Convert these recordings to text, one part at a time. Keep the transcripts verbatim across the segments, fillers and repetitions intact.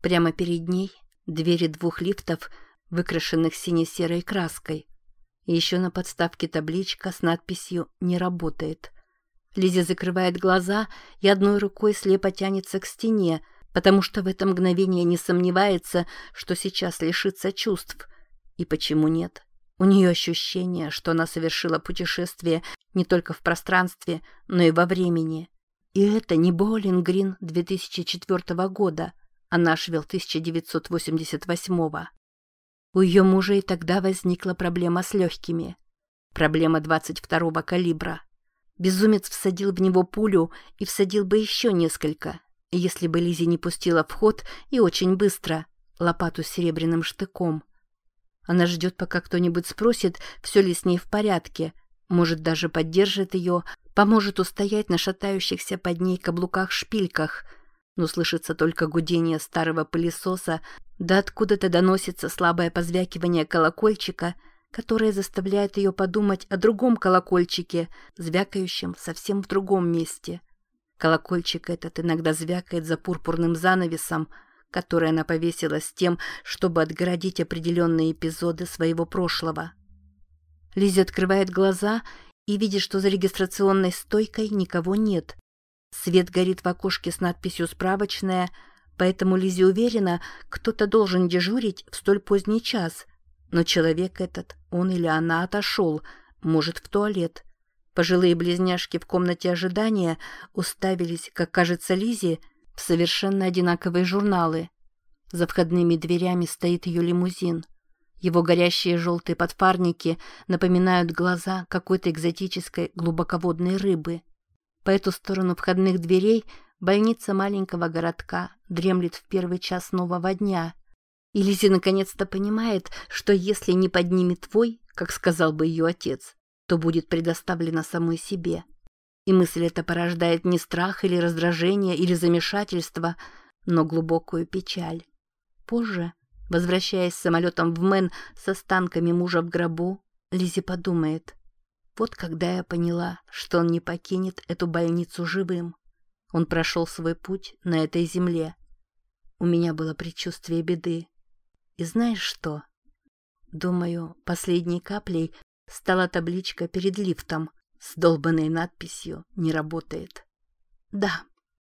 Прямо перед ней двери двух лифтов, выкрашенных сине-серой краской. И еще на подставке табличка с надписью «Не работает». Лиззи закрывает глаза и одной рукой слепо тянется к стене, потому что в это мгновение не сомневается, что сейчас лишится чувств. И почему нет? У нее ощущение, что она совершила путешествие не только в пространстве, но и во времени. И это не Боулинг-Грин две тысячи четвёртого года, а Нашвилл тысяча девятьсот восемьдесят восьмого. У ее мужа и тогда возникла проблема с легкими. Проблема двадцать второго калибра. Безумец всадил в него пулю и всадил бы еще несколько, если бы Лиззи не пустила в ход и очень быстро лопату с серебряным штыком. Она ждет, пока кто-нибудь спросит, все ли с ней в порядке, может, даже поддержит ее, поможет устоять на шатающихся под ней каблуках-шпильках, но слышится только гудение старого пылесоса, да откуда-то доносится слабое позвякивание колокольчика, которое заставляет ее подумать о другом колокольчике, звякающем совсем в другом месте. Колокольчик этот иногда звякает за пурпурным занавесом, который она повесила с тем, чтобы отгородить определенные эпизоды своего прошлого. Лиззи открывает глаза и видит, что за регистрационной стойкой никого нет. Свет горит в окошке с надписью «Справочная», поэтому Лиззи уверена, кто-то должен дежурить в столь поздний час. Но человек этот, он или она, отошел, может, в туалет. Пожилые близняшки в комнате ожидания уставились, как кажется Лиззи, в совершенно одинаковые журналы. За входными дверями стоит ее лимузин. Его горящие желтые подфарники напоминают глаза какой-то экзотической глубоководной рыбы. По эту сторону входных дверей больница маленького городка дремлет в первый час нового дня. И Лиззи наконец-то понимает, что если не поднимет вой, как сказал бы ее отец, то будет предоставлена самой себе. И мысль эта порождает не страх или раздражение или замешательство, но глубокую печаль. Позже, возвращаясь самолетом в Мэн с останками мужа в гробу, Лиззи подумает: вот когда я поняла, что он не покинет эту больницу живым. Он прошел свой путь на этой земле. У меня было предчувствие беды. И знаешь что? Думаю, последней каплей стала табличка перед лифтом с долбанной надписью «Не работает». Да.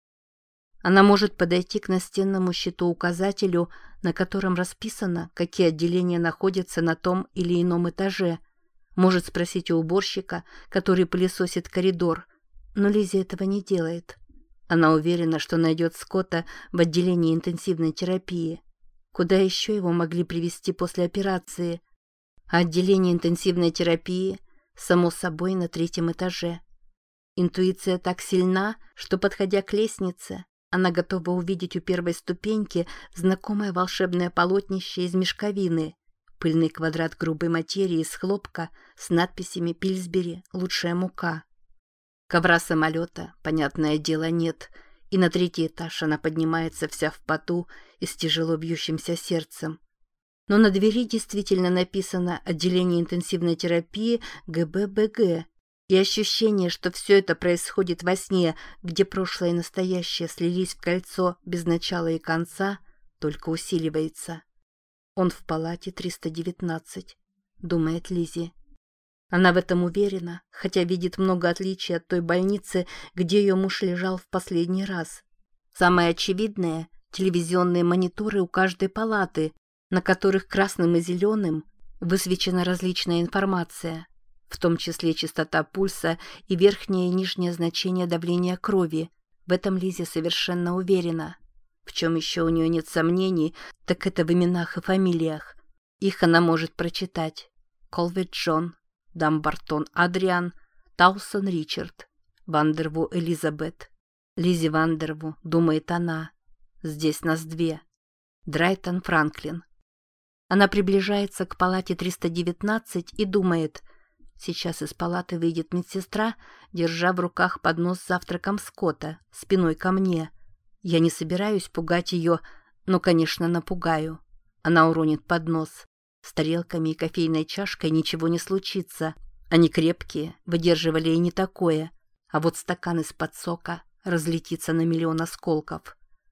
Она может подойти к настенному щиту-указателю, на котором расписано, какие отделения находятся на том или ином этаже. Может спросить у уборщика, который пылесосит коридор. Но Лиззи этого не делает. Она уверена, что найдет Скотта в отделении интенсивной терапии. Куда еще его могли привезти после операции? А отделение интенсивной терапии, само собой, на третьем этаже. Интуиция так сильна, что, подходя к лестнице, она готова увидеть у первой ступеньки знакомое волшебное полотнище из мешковины, пыльный квадрат грубой материи из хлопка с надписями «Пильсбери. Лучшая мука». Ковра самолета, понятное дело, нет, и на третий этаж она поднимается вся в поту и с тяжело бьющимся сердцем. Но на двери действительно написано «Отделение интенсивной терапии гэ бэ бэ гэ», и ощущение, что все это происходит во сне, где прошлое и настоящее слились в кольцо без начала и конца, только усиливается. «Он в палате триста девятнадцать», — думает Лиззи. Она в этом уверена, хотя видит много отличий от той больницы, где ее муж лежал в последний раз. Самое очевидное — телевизионные мониторы у каждой палаты, на которых красным и зеленым высвечена различная информация, в том числе частота пульса и верхнее и нижнее значение давления крови. В этом Лиззи совершенно уверена. В чем еще у нее нет сомнений, так это в именах и фамилиях. Их она может прочитать. Колвит Джон, Дамбартон Адриан, Таусон Ричард, Вандерву Элизабет. Лиззи Вандерву, думает она. Здесь нас две. Драйтон Франклин. Она приближается к палате триста девятнадцать и думает: сейчас из палаты выйдет медсестра, держа в руках поднос с завтраком Скотта, спиной ко мне. Я не собираюсь пугать ее, но, конечно, напугаю. Она уронит поднос. С тарелками и кофейной чашкой ничего не случится. Они крепкие, выдерживали и не такое. А вот стакан из-под сока разлетится на миллион осколков.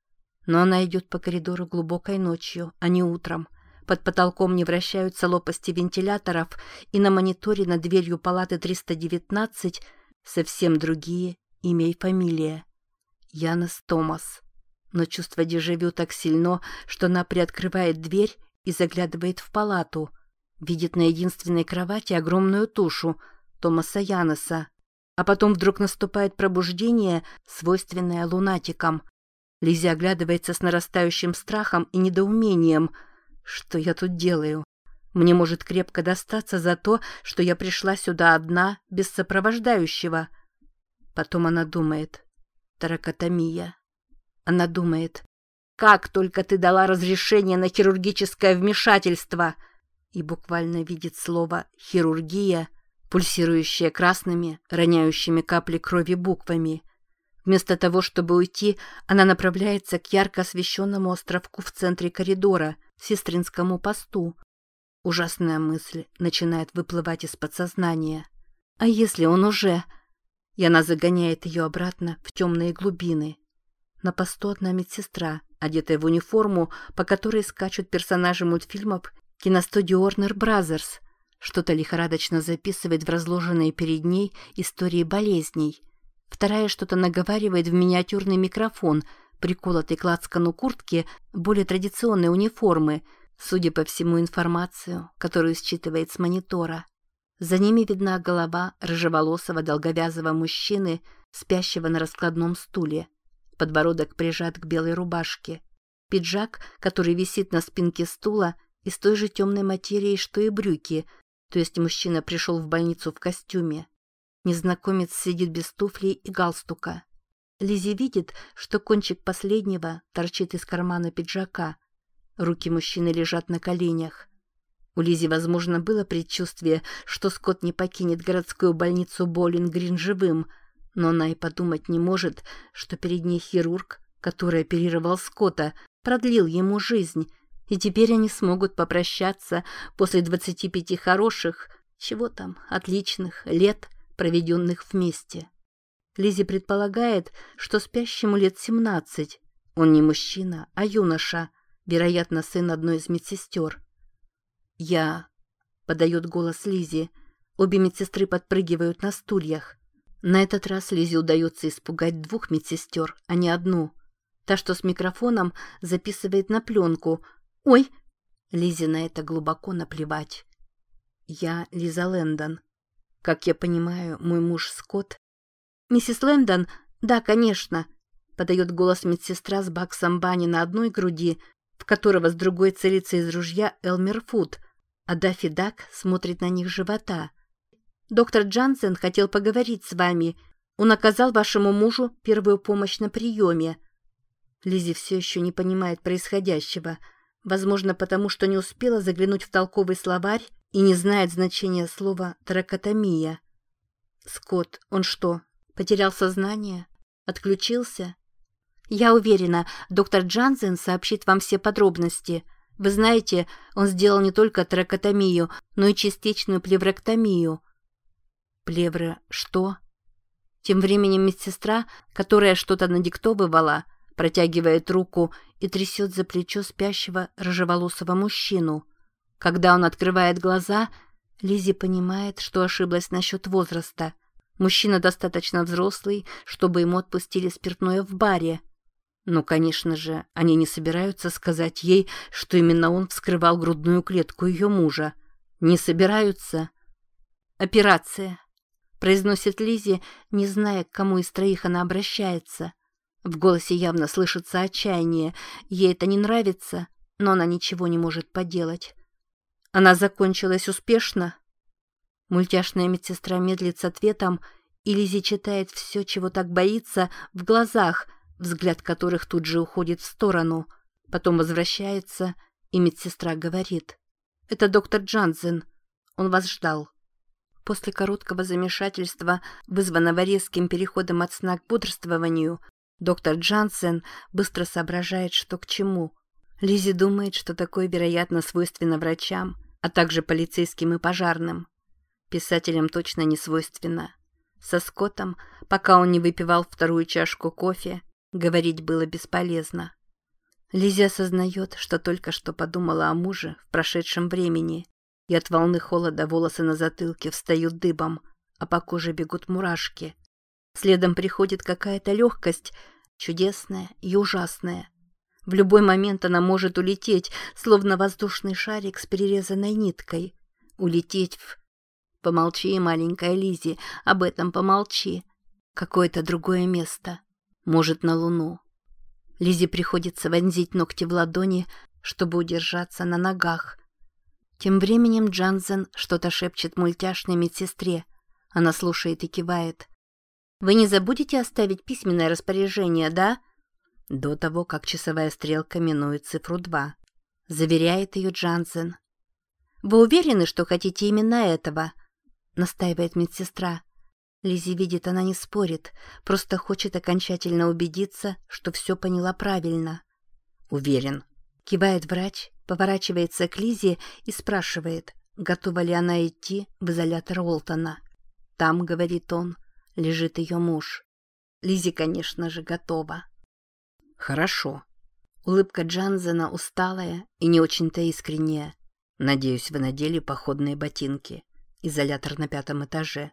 Но она идет по коридору глубокой ночью, а не утром. Под потолком не вращаются лопасти вентиляторов, и на мониторе над дверью палаты триста девятнадцать совсем другие имя и фамилия. Янес Томас. Но чувство дежавю так сильно, что она приоткрывает дверь и заглядывает в палату. Видит на единственной кровати огромную тушу Томаса Янеса. А потом вдруг наступает пробуждение, свойственное лунатикам. Лиззи оглядывается с нарастающим страхом и недоумением. Что я тут делаю? Мне может крепко достаться за то, что я пришла сюда одна, без сопровождающего. Потом она думает. Торакотомия. Она думает. Как только ты дала разрешение на хирургическое вмешательство? И буквально видит слово «хирургия», пульсирующее красными, роняющими капли крови буквами. Вместо того, чтобы уйти, она направляется к ярко освещенному островку в центре коридора, сестринскому посту. Ужасная мысль начинает выплывать из подсознания. А если он уже... И она загоняет ее обратно в темные глубины. На посту одна медсестра, одетая в униформу, по которой скачут персонажи мультфильмов киностудии Warner Brothers. Что-то лихорадочно записывает в разложенные перед ней истории болезней. Вторая что-то наговаривает в миниатюрный микрофон, приколотый к лацкану куртки более традиционной униформы, судя по всему, информацию, которую считывает с монитора. За ними видна голова рыжеволосого долговязого мужчины, спящего на раскладном стуле. Подбородок прижат к белой рубашке. Пиджак, который висит на спинке стула, из той же темной материи, что и брюки, то есть мужчина пришел в больницу в костюме. Незнакомец сидит без туфлей и галстука. Лиззи видит, что кончик последнего торчит из кармана пиджака. Руки мужчины лежат на коленях. У Лиззи, возможно, было предчувствие, что Скотт не покинет городскую больницу Боулинг-Грин живым, но она и подумать не может, что перед ней хирург, который оперировал Скотта, продлил ему жизнь, и теперь они смогут попрощаться после двадцати пяти хороших, чего там, отличных лет, проведенных вместе. Лиззи предполагает, что спящему лет семнадцать. Он не мужчина, а юноша, вероятно, сын одной из медсестер. «Я...» — подает голос Лиззи. Обе медсестры подпрыгивают на стульях. На этот раз Лиззи удается испугать двух медсестер, а не одну. Та, что с микрофоном, записывает на пленку. «Ой!» Лиззи на это глубоко наплевать. «Я Лиза Лэндон. Как я понимаю, мой муж Скотт...» «Миссис Лэндон? Да, конечно!» — подает голос медсестра с Баксом Банни на одной груди, в которого с другой целится из ружья Элмер Фуд, а Даффи Дак смотрит на них с живота. «Доктор Джансен хотел поговорить с вами. Он оказал вашему мужу первую помощь на приеме». Лиззи все еще не понимает происходящего, возможно, потому что не успела заглянуть в толковый словарь и не знает значения слова «торакотомия». «Скотт, он что, потерял сознание? Отключился?» «Я уверена, доктор Джансен сообщит вам все подробности. Вы знаете, он сделал не только торакотомию, но и частичную плевректомию». «Плевра что?» Тем временем медсестра, которая что-то надиктовывала, протягивает руку и трясет за плечо спящего рыжеволосого мужчину. Когда он открывает глаза, Лиззи понимает, что ошиблась насчет возраста. Мужчина достаточно взрослый, чтобы ему отпустили спиртное в баре. Но, конечно же, они не собираются сказать ей, что именно он вскрывал грудную клетку ее мужа. Не собираются. «Операция», — произносит Лиззи, не зная, к кому из троих она обращается. В голосе явно слышится отчаяние. Ей это не нравится, но она ничего не может поделать. «Она закончилась успешно?» Мультяшная медсестра медлит с ответом, и Лиззи читает все, чего так боится, в глазах, взгляд которых тут же уходит в сторону. Потом возвращается, и медсестра говорит: «Это доктор Джансен. Он вас ждал». После короткого замешательства, вызванного резким переходом от сна к бодрствованию, доктор Джансен быстро соображает, что к чему. Лиззи думает, что такое, вероятно, свойственно врачам, а также полицейским и пожарным. Писателям точно не свойственно. Со Скоттом, пока он не выпивал вторую чашку кофе, говорить было бесполезно. Лиззи осознает, что только что подумала о муже в прошедшем времени, и от волны холода волосы на затылке встают дыбом, а по коже бегут мурашки. Следом приходит какая-то легкость, чудесная и ужасная. В любой момент она может улететь, словно воздушный шарик с перерезанной ниткой. Улететь в... Помолчи, маленькая Лиззи, об этом помолчи. Какое-то другое место. Может, на Луну. Лиззи приходится вонзить ногти в ладони, чтобы удержаться на ногах. Тем временем Джансен что-то шепчет мультяшной медсестре. Она слушает и кивает. «Вы не забудете оставить письменное распоряжение, да?» До того, как часовая стрелка минует цифру два. Заверяет ее Джансен. «Вы уверены, что хотите именно этого?» Настаивает медсестра. Лиззи видит, она не спорит, просто хочет окончательно убедиться, что все поняла правильно. «Уверен», — кивает врач, поворачивается к Лиззи и спрашивает, готова ли она идти в изолятор Уолтона. «Там, — говорит он, — лежит ее муж». Лиззи, конечно же, готова. «Хорошо». Улыбка Джансена усталая и не очень-то искренняя. «Надеюсь, вы надели походные ботинки. Изолятор на пятом этаже».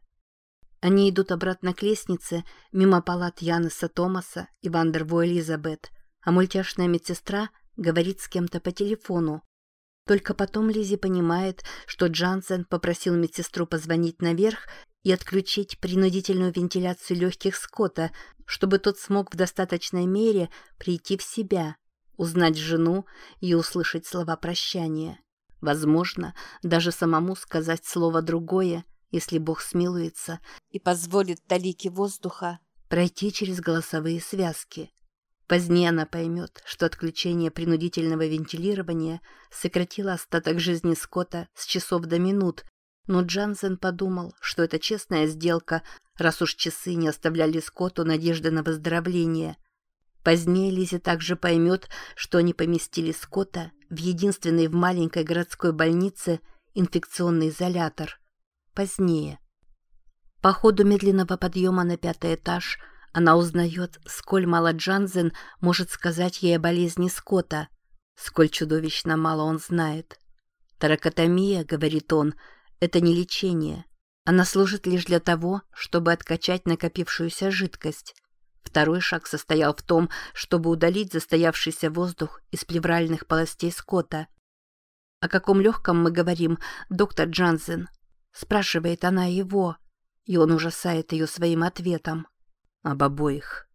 Они идут обратно к лестнице, мимо палат Янеса Томаса и Вандерву Элизабет, а мультяшная медсестра говорит с кем-то по телефону. Только потом Лиззи понимает, что Джансен попросил медсестру позвонить наверх и отключить принудительную вентиляцию легких Скотта, чтобы тот смог в достаточной мере прийти в себя, узнать жену и услышать слова прощания. Возможно, даже самому сказать слово другое, если Бог смилуется и позволит талике воздуха пройти через голосовые связки. Позднее она поймет, что отключение принудительного вентилирования сократило остаток жизни Скотта с часов до минут, но Джансен подумал, что это честная сделка, раз уж часы не оставляли Скотту надежды на выздоровление. Позднее Лиззи также поймет, что они поместили Скотта в единственный в маленькой городской больнице инфекционный изолятор. Позднее. По ходу медленного подъема на пятый этаж она узнает, сколь мало Джансен может сказать ей о болезни Скотта, сколь чудовищно мало он знает. «Торакотомия, — говорит он, — это не лечение. Она служит лишь для того, чтобы откачать накопившуюся жидкость. Второй шаг состоял в том, чтобы удалить застоявшийся воздух из плевральных полостей Скотта. О каком легком мы говорим, доктор Джансен?» Спрашивает она его, и он ужасает ее своим ответом. «Об обоих».